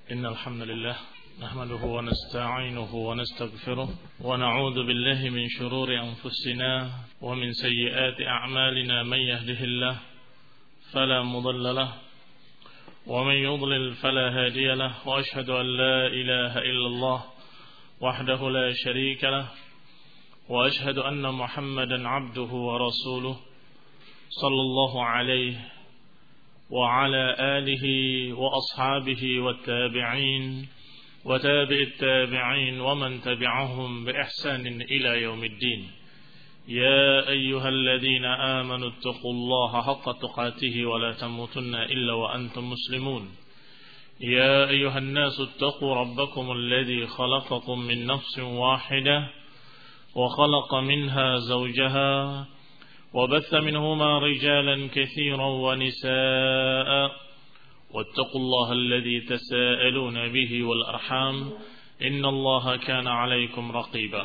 إن الحمد لله نحمده ونستعينه ونستغفره ونعوذ بالله من شرور أنفسنا ومن سيئات أعمالنا. من يهده الله فلا مضل له ومن يضلل فلا هادي له، وأشهد أن لا إله إلا الله وحده لا شريك له، وأشهد أن محمدا عبده ورسوله صلى الله عليه وعلى آله وأصحابه والتابعين وتابع التابعين ومن تبعهم بإحسان إلى يوم الدين. يا أيها الذين آمنوا اتقوا الله حق تقاته ولا تموتن إلا وأنتم مسلمون. يا أيها الناس اتقوا ربكم الذي خلقكم من نفس واحدة وخلق منها زوجها وبث منهما رجالا كثيرا ونساء، واتقوا الله الذي تساءلون به والأرحام إن الله كان عليكم رقيبا.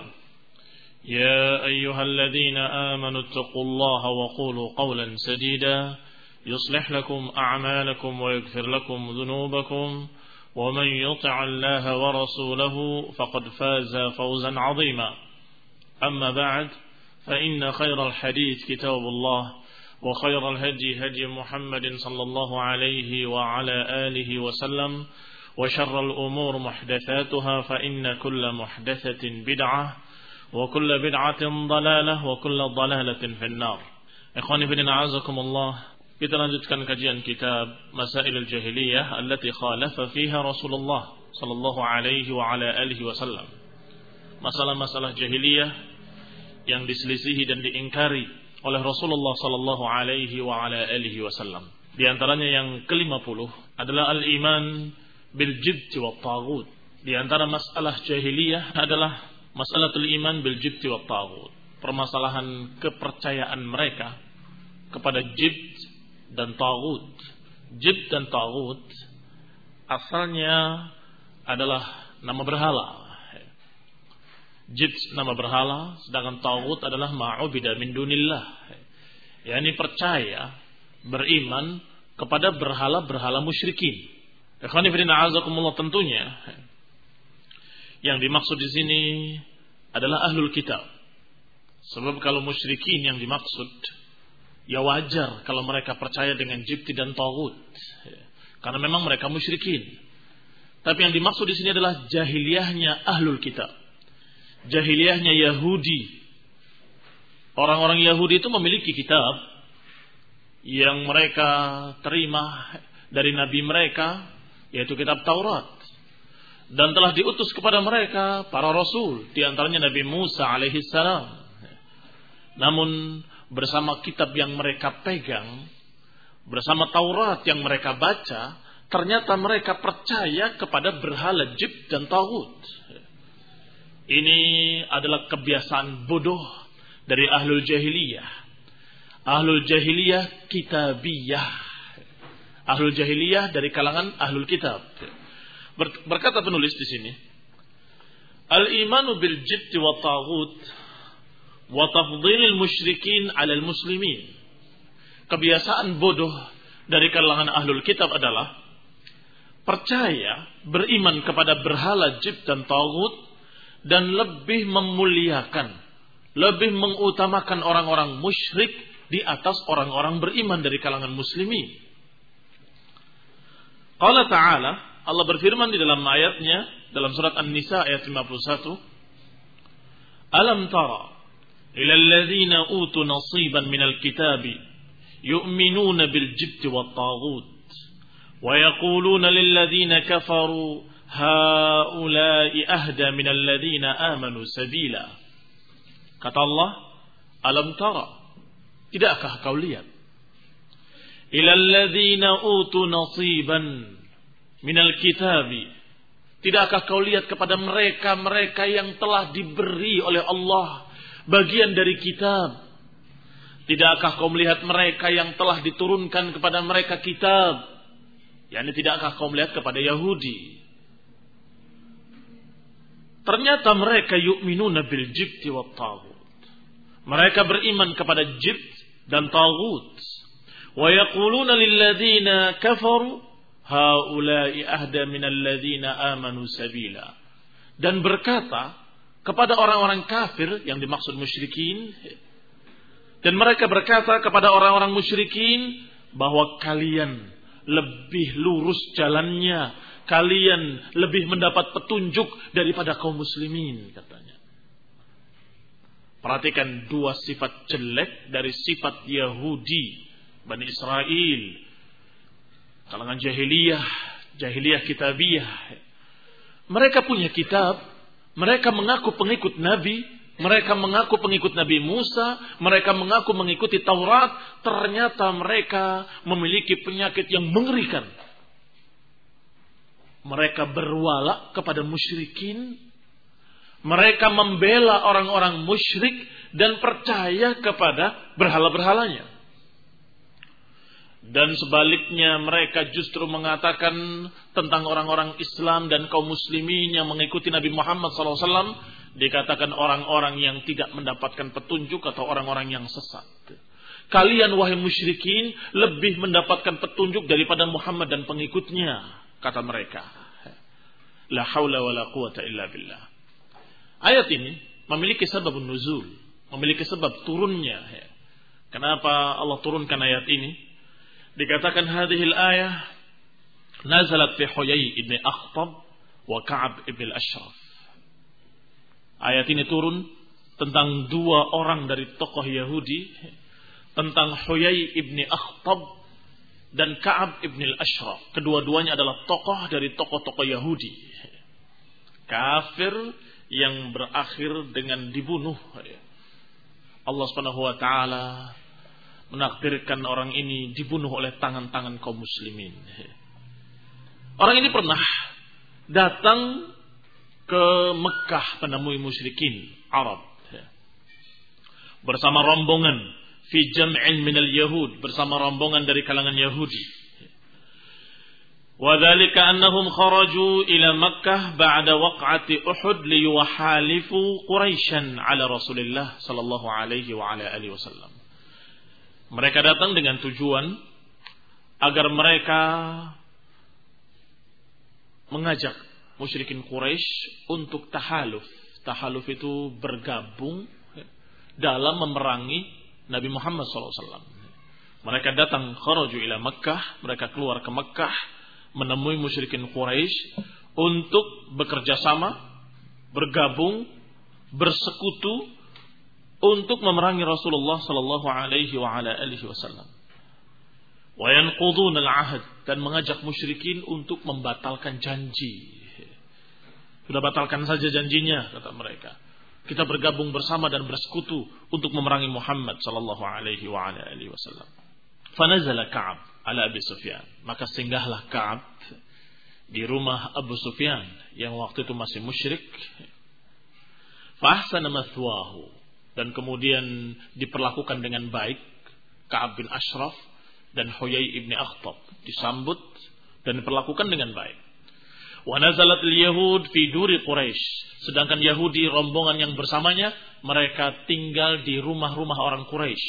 يا أيها الذين آمنوا اتقوا الله وقولوا قولا سديدا يصلح لكم أعمالكم ويغفر لكم ذنوبكم، ومن يطع الله ورسوله فقد فاز فوزا عظيما. أما بعد، فإن خير الحديث كتاب الله، وخير الهدي هدي محمد صلى الله عليه وعلى آله وسلم، وشر الأمور محدثاتها، فإن كل محدثة بدعة وكل بدعة ضلالة وكل ضلالة في النار. Ikhwani fillah, a'azakumullah. Kita lanjutkan kajian kitab Masailul Jahiliyah allati khalafa fiha Rasulullah sallallahu alaihi wa ala alihi wasallam. Masalah-masalah jahiliyah yang diselisihi dan diingkari oleh Rasulullah sallallahu alaihi wa ala alihi wasallam. Di antaranya yang ke-50 adalah al-iman bil jibti wat taghut. Di antara masalah jahiliyah adalah masalatul iman bil jibti wat taghut. Permasalahan kepercayaan mereka kepada jibt dan taghut. Jibt dan taghut asalnya adalah nama berhala. Jibt nama berhala, sedangkan taghut adalah ma'ubida min dunillah. yakni percaya, beriman kepada berhala-berhala musyrikin. Ikhwani fillah, a'azakumullah, tentunya yang dimaksud di sini adalah ahlul kitab. Sebab kalau musyrikin yang dimaksud, ya wajar kalau mereka percaya dengan jibti dan taghut, karena memang mereka musyrikin. Tapi yang dimaksud di sini adalah jahiliyahnya ahlul kitab, jahiliyahnya Yahudi. Orang-orang Yahudi itu memiliki kitab yang mereka terima dari nabi mereka, yaitu kitab Taurat. Dan telah diutus kepada mereka para rasul, di antaranya Nabi Musa alaihissalam. Namun bersama kitab yang mereka pegang, bersama Taurat yang mereka baca, ternyata mereka percaya kepada berhala jibt dan taghut. Ini adalah kebiasaan bodoh dari ahlul jahiliyah. Ahlul jahiliyah kitabiyah. Ahlul jahiliyah dari kalangan ahlul kitab. Berkata penulis di sini, al-imanu bil jibti wa taghut wa tafdhilil musyrikin 'alal muslimin. Kebiasaan bodoh dari kalangan ahlul kitab adalah percaya, beriman kepada berhala jibt dan taghut, dan lebih memuliakan, lebih mengutamakan orang-orang musyrik di atas orang-orang beriman dari kalangan muslimin. Qala ta'ala, Allah berfirman di dalam ayatnya, dalam surat An-Nisa ayat 51, Alam tara ila alladhina utu nasiban minal kitabi yu'minuna bil jibti wat taghut wa yaquluna lil ladzina kafaru haula'i ahda minal ladzina amanu sabila. Kata Allah, alam tara, tidakkah kau lihat, ilal ladzina utu nasiban minal kitabi, tidakkah kau lihat kepada mereka-mereka yang telah diberi oleh Allah bagian dari kitab? Tidakkah kau melihat mereka yang telah diturunkan kepada mereka kitab? yakni tidakkah kau melihat kepada Yahudi? Ternyata mereka yu'minuna bil jibti wat taghut. Mereka beriman kepada jibt dan taghut. Wa yaquluna lil ladzina kafaru haula'i ahda minal ladzina amanu sabila. Dan berkata kepada orang-orang kafir yang dimaksud musyrikin, dan mereka berkata kepada orang-orang musyrikin bahwa kalian lebih lurus jalannya, kalian lebih mendapat petunjuk daripada kaum muslimin, katanya. Perhatikan dua sifat jelek dari sifat Yahudi Bani Israel, kalangan jahiliyah kitabiyah. Mereka punya kitab, mereka mengaku pengikut Nabi, mereka mengaku pengikut Nabi Musa, mereka mengaku mengikuti Taurat. Ternyata mereka memiliki penyakit yang mengerikan. Mereka berwala kepada musyrikin, mereka membela orang-orang musyrik dan percaya kepada berhala-berhalanya. Dan sebaliknya mereka justru mengatakan tentang orang-orang Islam dan kaum muslimin yang mengikuti Nabi Muhammad SAW, dikatakan orang-orang yang tidak mendapatkan petunjuk atau orang-orang yang sesat. Kalian wahai musyrikin lebih mendapatkan petunjuk daripada Muhammad dan pengikutnya, kata mereka. La haula wa la quwata illa billah. Ayat ini memiliki sebab nuzul, memiliki sebab turunnya. Kenapa Allah turunkan ayat ini? Dikatakan hadhil ayah nazalat fi Huyai ibn Akhtab wa Ka'ab ibn al-Ashraf. Ayat ini turun tentang dua orang dari tokoh Yahudi, tentang Huyai ibn Akhtab dan Ka'ab ibn al-Ashraf. Kedua-duanya adalah tokoh dari tokoh-tokoh Yahudi, kafir yang berakhir dengan dibunuh. Allah Subhanahu wa taala menakdirkan orang ini dibunuh oleh tangan-tangan kaum muslimin. Orang ini pernah datang ke Mekah menemui musyrikin Arab bersama rombongan fi jam'in minal yahud, bersama rombongan dari kalangan Yahudi. Wa dzalika annahum kharaju ila Makkah ba'da waq'ati Uhud liyuhalifu Quraisyan ala Rasulillah sallallahu alaihi wa ala alihi wasallam. Mereka datang dengan tujuan agar mereka mengajak musyrikin Quraisy untuk tahaluf. Tahaluf itu bergabung dalam memerangi Nabi Muhammad SAW. Mereka datang kharaju ila Makkah, mereka keluar ke Makkah menemui musyrikin Quraisy untuk bekerja sama, bergabung, bersekutu untuk memerangi Rasulullah sallallahu alaihi wa ala alihi wasallam. Wa yanqudun al-ahd, dan mengajak musyrikin untuk membatalkan janji. Sudah batalkan saja janjinya, kata mereka. Kita bergabung bersama dan bersekutu untuk memerangi Muhammad sallallahu alaihi wa ala alihi wasallam. Fanazala Ka'ab ala Abi Sufyan, maka singgahlah Ka'ab di rumah Abu Sufyan yang waktu itu masih musyrik. Fa ahsana mathwahu, dan kemudian diperlakukan dengan baik Ka'ab bin Ashraf dan Huyai ibn Akhtab, disambut dan diperlakukan dengan baik. Wa nazalat al-yahud fi duri Quraisy, sedangkan Yahudi rombongan yang bersamanya mereka tinggal di rumah-rumah orang Quraisy.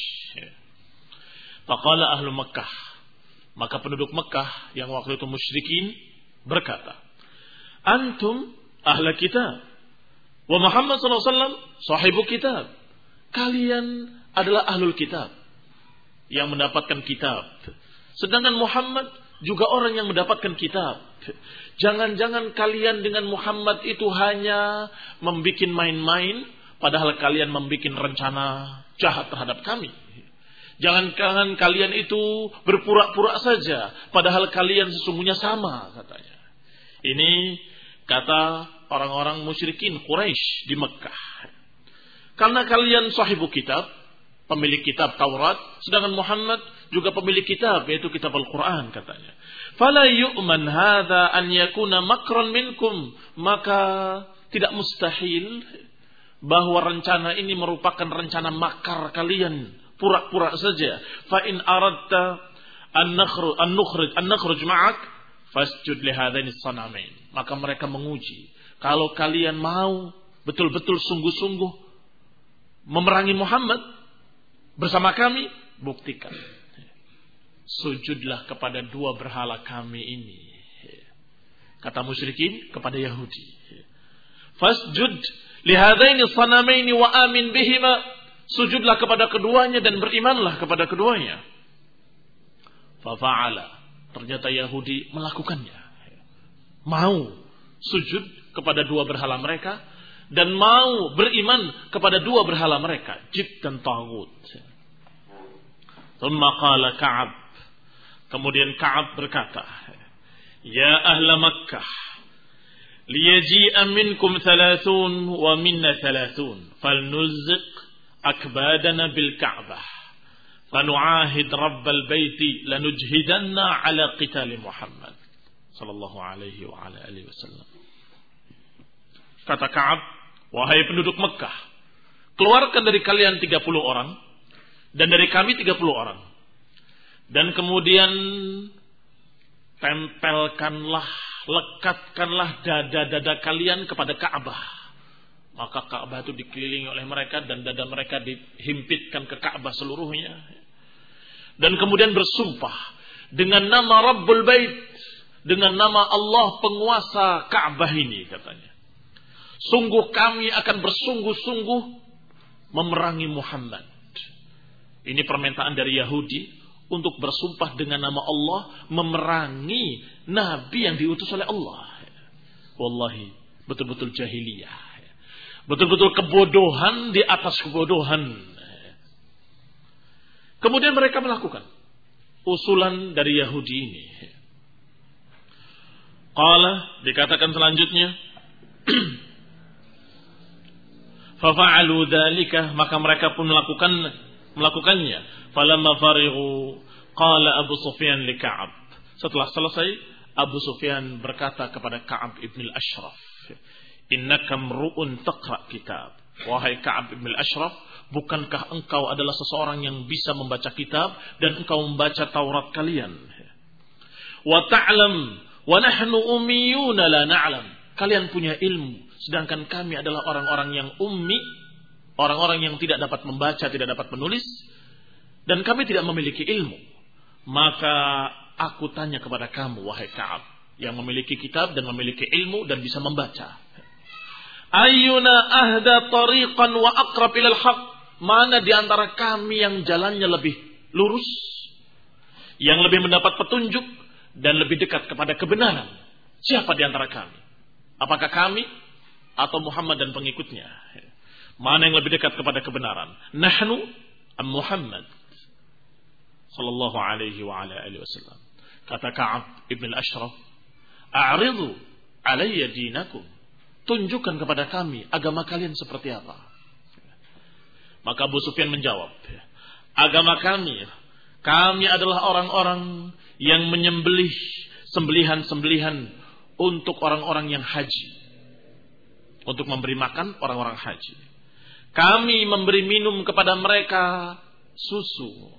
Faqala ahlu Makkah, maka penduduk Makkah yang waktu itu musyrikin berkata, antum ahla kitab wa Muhammad sallallahu alaihi wasallam sahibu kitab. Kalian adalah ahlul kitab yang mendapatkan kitab, sedangkan Muhammad juga orang yang mendapatkan kitab. Jangan-jangan kalian dengan Muhammad itu hanya membuat main-main, padahal kalian membuat rencana jahat terhadap kami. Jangan-jangan kalian itu berpura-pura saja, padahal kalian sesungguhnya sama, katanya. Ini kata orang-orang musyrikin Quraisy di Mekah. Karena kalian sahibu kitab, pemilik kitab Taurat, sedangkan Muhammad juga pemilik kitab, yaitu kitab Al-Quran, katanya. Fala yu'man hadha an yakuna makran minkum, maka tidak mustahil bahwa rencana ini merupakan rencana makar kalian, pura-pura saja. Fa in aradta an nakhruj ma'ak fasjud li hadaini sanamain. Maka mereka menguji, kalau kalian mau betul-betul sungguh-sungguh memerangi Muhammad bersama kami, buktikan. sujudlah kepada dua berhala kami ini. Kata musyrikin kepada Yahudi. Fasjud lihadaini sanamaini wa amin bihima. Sujudlah kepada keduanya dan berimanlah kepada keduanya. Fafa'ala. Ternyata Yahudi melakukannya. Mau sujud kepada dua berhala mereka dan mau beriman kepada dua berhala mereka, Jib dan Taghut. Thumma qala Ka'ab. Kemudian Ka'ab berkata, Ya ahla Makkah, liyaji'a minkum 30 wa minna 30, falnuzziq akbadana bil Ka'bah, fanu'ahid rabbal baiti lanujhidanna ala qitali Muhammad sallallahu alaihi wa ala alihi wasallam. Kata Ka'ab, wahai penduduk Mekah, keluarkan dari kalian 30 orang dan dari kami 30 orang. Dan kemudian tempelkanlah, lekatkanlah dada-dada kalian kepada Ka'bah. Maka Ka'bah itu dikelilingi oleh mereka dan dada mereka dihimpitkan ke Ka'bah seluruhnya. Dan kemudian bersumpah dengan nama Rabbul Bait, dengan nama Allah penguasa Ka'bah ini, katanya. Sungguh kami akan bersungguh-sungguh memerangi Muhammad. Ini permintaan dari Yahudi untuk bersumpah dengan nama Allah memerangi Nabi yang diutus oleh Allah. Wallahi, betul-betul jahiliyah. Betul-betul kebodohan di atas kebodohan. Kemudian mereka melakukan usulan dari Yahudi ini. Qala, dikatakan selanjutnya, fafa'alu dzalika, maka mereka pun melakukannya. Falamma farighu qala Abu Sufyan li Ka'ab. Setelah selesai, Abu Sufyan berkata kepada Ka'ab ibn al-Ashraf, Innaka mru'un taqra' kitab. Wahai Ka'ab ibn al-Ashraf, bukankah engkau adalah seseorang yang bisa membaca kitab dan engkau membaca Taurat kalian? Wa ta'lam wa nahnu ummiyuna la na'lam. Kalian punya ilmu, sedangkan kami adalah orang-orang yang ummi, orang-orang yang tidak dapat membaca, tidak dapat menulis, dan kami tidak memiliki ilmu. Maka aku tanya kepada kamu, wahai Ka'ab, yang memiliki kitab dan memiliki ilmu dan bisa membaca. Ayyuna ahda tariqan wa aqrab ilal haq. Mana di antara kami yang jalannya lebih lurus, yang lebih mendapat petunjuk dan lebih dekat kepada kebenaran? Siapa di antara kami? Apakah kami atau Muhammad dan pengikutnya? Mana yang lebih dekat kepada kebenaran? Nahnu am Muhammad sallallahu alaihi wa ala alihi wasallam. Kata Ka'ab ibn al-Ashraf, a'ridu alayya dinakum. Tunjukkan kepada kami agama kalian seperti apa. Maka Abu Sufyan menjawab, agama kami adalah orang-orang yang menyembelih sembelihan-sembelihan untuk orang-orang yang haji, untuk memberi makan orang-orang haji. Kami memberi minum kepada mereka susu,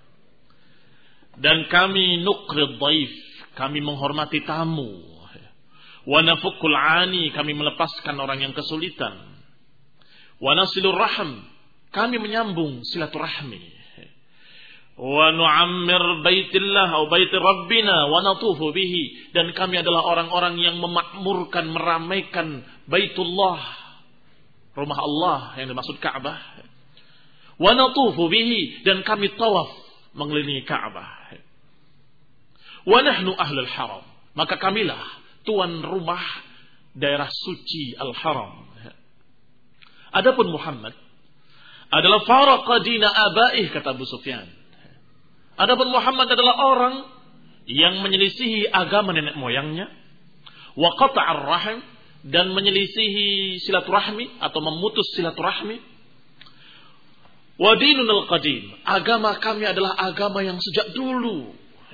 dan kami nuqrid dhaif, kami menghormati tamu. Wa nafukul ani, kami melepaskan orang yang kesulitan. Wa nasilur rahim, kami menyambung silaturahmi. Wa nu'ammir baitillah atau bait rabbina wa natufu bihi, dan kami adalah orang-orang yang memakmurkan, meramaikan Baitullah, rumah Allah yang dimaksud Ka'bah. Wa natufu bihi, dan kami tawaf mengelilingi Ka'bah. Wa nahnu ahlul haram, maka kamilah tuan rumah daerah suci Al-Haram. Adapun Muhammad adalah faraqa dina abaih, kata Abu Sufyan. Adapun Muhammad adalah orang yang menyelisihi agama nenek moyangnya, wa qata'ar rahim, dan menyelisihi silaturahmi atau memutus silaturahmi. Wa dinunal qadim, agama kami adalah agama yang sejak dulu.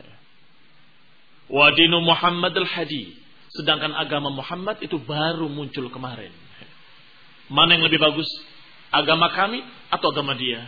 Wa dinu Muhammad al-hadith, sedangkan agama Muhammad itu baru muncul kemarin. Mana yang lebih bagus? Agama kami atau agama dia?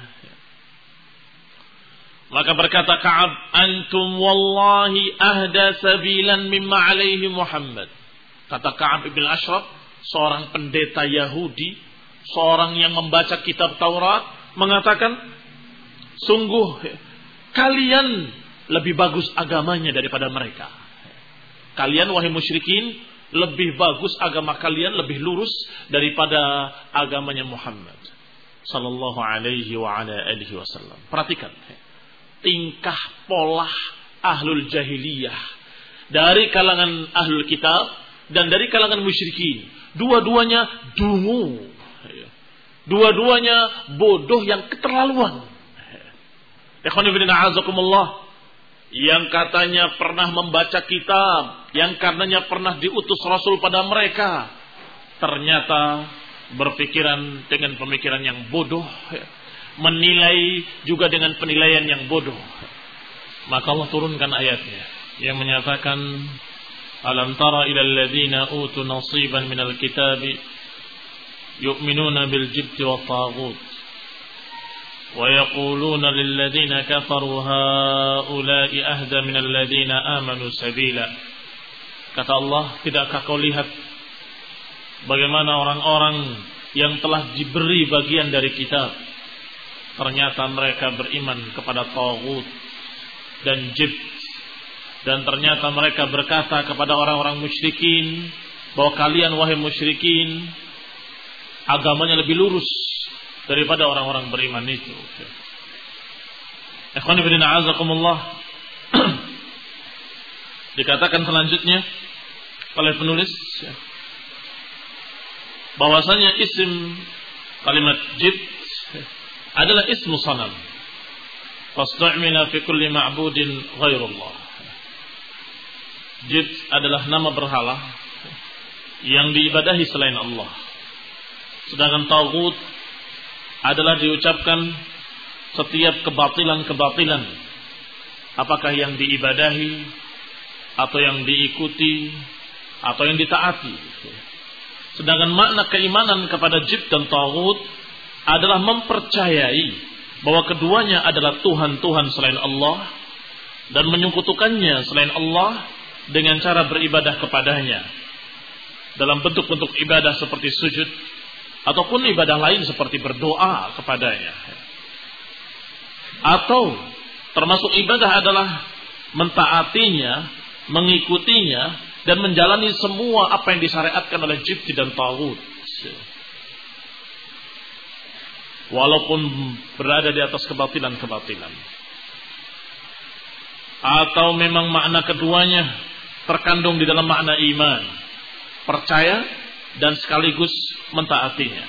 Maka berkata Ka'ab, antum wallahi ahda sabilan mimma alaihi Muhammad. Kata Ka'ab ibn Ashraf, seorang pendeta Yahudi, seorang yang membaca kitab Taurat, mengatakan, sungguh kalian lebih bagus agamanya daripada mereka. Kalian wahai musyrikin, lebih bagus agama kalian, lebih lurus daripada agamanya Muhammad sallallahu alaihi wa ala alihi wasallam. Perhatikan tingkah pola ahlul jahiliyah dari kalangan ahlul kitab dan dari kalangan musyrikin. Dua-duanya dungu. Dua-duanya bodoh yang keterlaluan. Ikhwani fillah azakumullah, yang katanya pernah membaca kitab, yang karenanya pernah diutus Rasul pada mereka, ternyata berpikiran dengan pemikiran yang bodoh, menilai juga dengan penilaian yang bodoh. Maka Allah turunkan ayatnya yang menyatakan, alam tara ilal ladzina utu nasiban minal kitabi yu'minuna bil jibti wat taghut wa yaquluna lil ladzina kafaru haula'i ahda minal ladzina amanu sabila. Kata Allah, tidakkah kau lihat bagaimana orang-orang yang telah diberi bagian dari kitab, ternyata mereka beriman kepada taghut dan jibt, dan ternyata mereka berkata kepada orang-orang musyrikin bahwa kalian wahai musyrikin agamanya lebih lurus daripada orang-orang beriman itu. Ikhwani fillah azakumullah. Dikatakan selanjutnya oleh penulis bahwasanya isim kalimat jibt adalah ismu sanam. Fastu'mila fi kulli ma'budin ghairullah. Jibt adalah nama berhala yang diibadahi selain Allah. Sedangkan taghut adalah diucapkan setiap kebatilan-kebatilan, apakah yang diibadahi atau yang diikuti atau yang ditaati. Sedangkan makna keimanan kepada jibt dan taghut adalah mempercayai bahwa keduanya adalah Tuhan-Tuhan selain Allah dan menyekutukannya selain Allah dengan cara beribadah kepadanya dalam bentuk-bentuk ibadah seperti sujud ataupun ibadah lain seperti berdoa kepadanya. Atau termasuk ibadah adalah mentaatinya, mengikutinya dan menjalani semua apa yang disyariatkan oleh jibt dan taghut, walaupun berada di atas kebatilan-kebatilan. Atau memang makna keduanya terkandung di dalam makna iman, percaya dan sekaligus mentaatinya.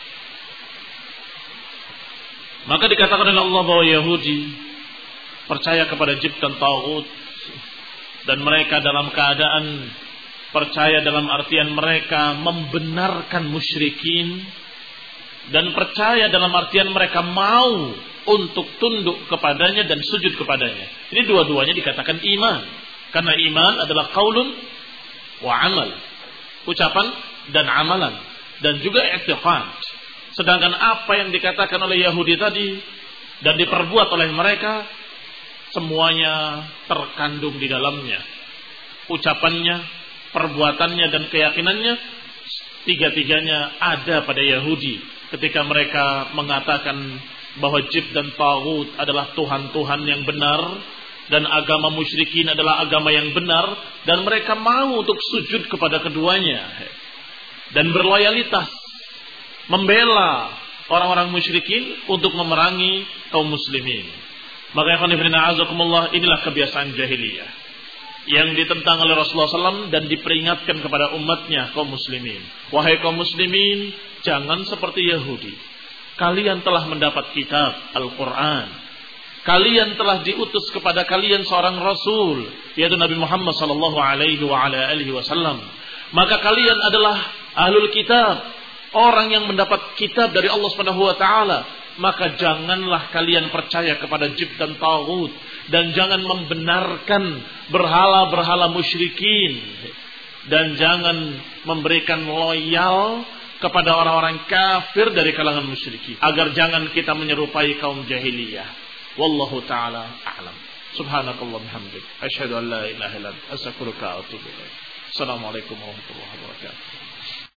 Maka dikatakan oleh Allah bahwa Yahudi percaya kepada jibt dan taghut, dan mereka dalam keadaan percaya dalam artian mereka membenarkan musyrikin, dan percaya dalam artian mereka mau untuk tunduk kepadanya dan sujud kepadanya. Ini dua-duanya dikatakan iman, karena iman adalah qaulun wa amal, ucapan dan amalan, dan juga i'tiqad. Sedangkan apa yang dikatakan oleh Yahudi tadi dan diperbuat oleh mereka, semuanya terkandung di dalamnya. Ucapannya, perbuatannya dan keyakinannya, tiga-tiganya ada pada Yahudi ketika mereka mengatakan bahwa jibt dan taghut adalah Tuhan-Tuhan yang benar dan agama musyrikin adalah agama yang benar, dan mereka mau untuk sujud kepada keduanya dan berloyalitas membela orang-orang musyrikin untuk memerangi kaum muslimin. Maka inilah kebiasaan jahiliyah yang ditentang oleh Rasulullah SAW dan diperingatkan kepada umatnya kaum muslimin. Wahai kaum muslimin, jangan seperti Yahudi. Kalian telah mendapat kitab Al-Quran. Kalian telah diutus kepada kalian seorang Rasul, yaitu Nabi Muhammad SAW. Maka kalian adalah ahlul kitab, orang yang mendapat kitab dari Allah Subhanahu wa taala. Maka janganlah kalian percaya kepada jibt dan taghut, dan jangan membenarkan berhala-berhala musyrikin, dan jangan memberikan loyal kepada orang-orang kafir dari kalangan musyrikin, agar jangan kita menyerupai kaum jahiliyah. Wallahu taala a'lam. Subhanakallah bihamdik, asyhadu an la ilaha illa anta, astaghfiruka wa atubu ilaik. Assalamualaikum warahmatullahi wabarakatuh.